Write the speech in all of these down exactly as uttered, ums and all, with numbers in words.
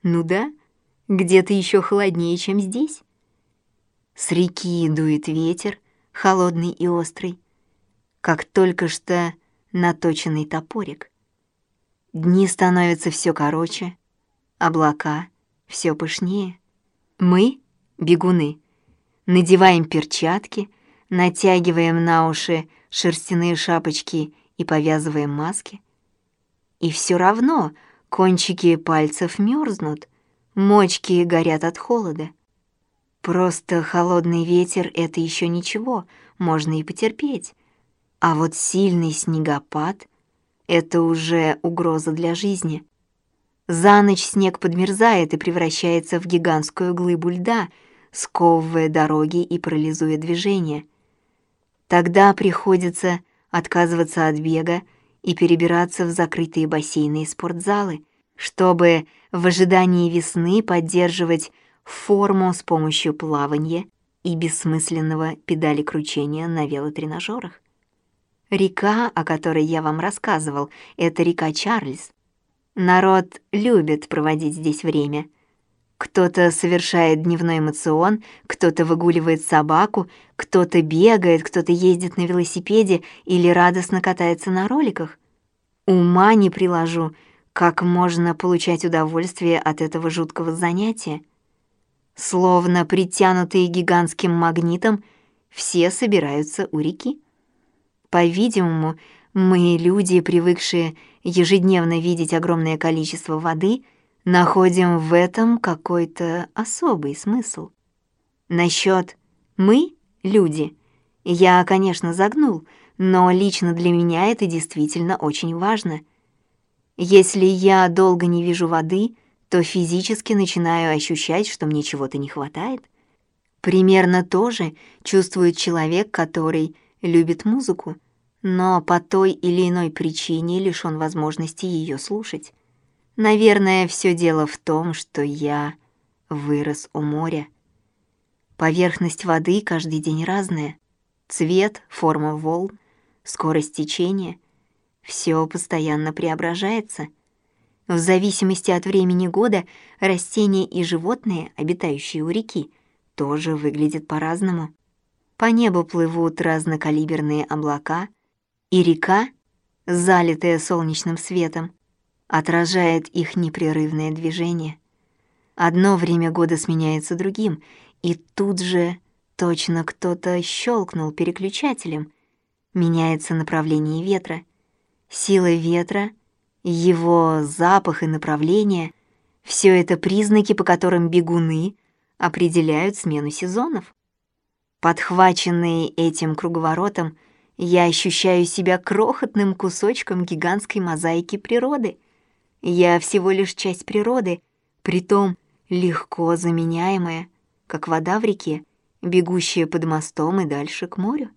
Ну да, где-то еще холоднее, чем здесь. С реки дует ветер, холодный и острый, как только что наточенный топорик. Дни становятся все короче, облака все пышнее. Мы, бегуны, надеваем перчатки, натягиваем на уши шерстяные шапочки и повязываем маски. И все равно кончики пальцев мерзнут, мочки горят от холода. Просто холодный ветер — это еще ничего, можно и потерпеть. А вот сильный снегопад — это уже угроза для жизни. За ночь снег подмерзает и превращается в гигантскую глыбу льда, сковывая дороги и парализуя движение. Тогда приходится отказываться от бега и перебираться в закрытые бассейны и спортзалы, чтобы в ожидании весны поддерживать форму с помощью плавания и бессмысленного педалекручения на велотренажерах. Река, о которой я вам рассказывал, это река Чарльз. Народ любит проводить здесь время. Кто-то совершает дневной моцион, кто-то выгуливает собаку, кто-то бегает, кто-то ездит на велосипеде или радостно катается на роликах. Ума не приложу, как можно получать удовольствие от этого жуткого занятия. Словно притянутые гигантским магнитом, все собираются у реки. По-видимому, мы, люди, привыкшие ежедневно видеть огромное количество воды, находим в этом какой-то особый смысл. Насчёт «мы, люди», я, конечно, загнул, но лично для меня это действительно очень важно. Если я долго не вижу воды, то физически начинаю ощущать, что мне чего-то не хватает. Примерно то же чувствует человек, который любит музыку, но по той или иной причине лишён возможности её слушать. Наверное, всё дело в том, что я вырос у моря. Поверхность воды каждый день разная. Цвет, форма волн, скорость течения — всё постоянно преображается. В зависимости от времени года растения и животные, обитающие у реки, тоже выглядят по-разному. По небу плывут разнокалиберные облака, и река, залитая солнечным светом, отражает их непрерывное движение. Одно время года сменяется другим, и тут же точно кто-то щелкнул переключателем. Меняется направление ветра. Сила ветра, его запах и направление — все это признаки, по которым бегуны определяют смену сезонов. Подхваченный этим круговоротом, я ощущаю себя крохотным кусочком гигантской мозаики природы. Я всего лишь часть природы, притом легко заменяемая, как вода в реке, бегущая под мостом и дальше к морю.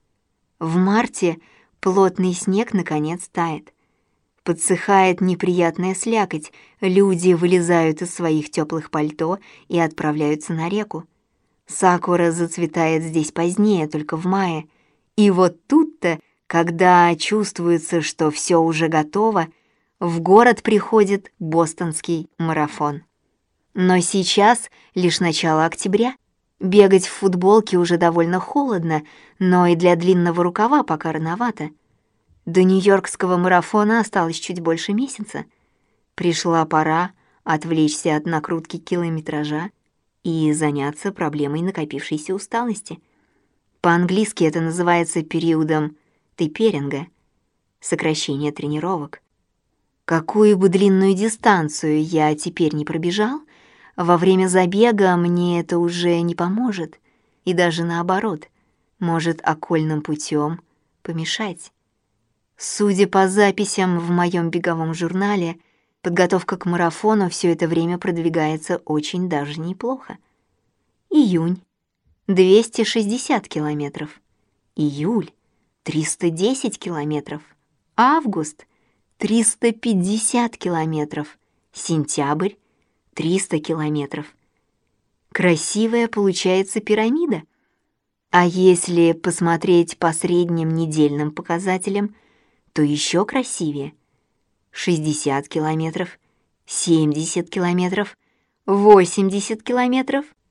В марте плотный снег наконец тает. Подсыхает неприятная слякоть, люди вылезают из своих теплых пальто и отправляются на реку. Сакура зацветает здесь позднее, только в мае. И вот тут-то, когда чувствуется, что все уже готово, в город приходит бостонский марафон. Но сейчас лишь начало октября. Бегать в футболке уже довольно холодно, но и для длинного рукава пока рановато. До нью-йоркского марафона осталось чуть больше месяца. Пришла пора отвлечься от накрутки километража и заняться проблемой накопившейся усталости. По-английски это называется периодом тейперинга, сокращение тренировок. Какую бы длинную дистанцию я теперь не пробежал, во время забега мне это уже не поможет, и даже наоборот, может окольным путем помешать. Судя по записям в моем беговом журнале, подготовка к марафону все это время продвигается очень даже неплохо. Июнь — двести шестьдесят километров. Июль — триста десять километров. Август — триста пятьдесят километров. Сентябрь — триста километров. Красивая получается пирамида. А если посмотреть по средним недельным показателям, то еще красивее. шестьдесят километров семьдесят километров, восемьдесят километров.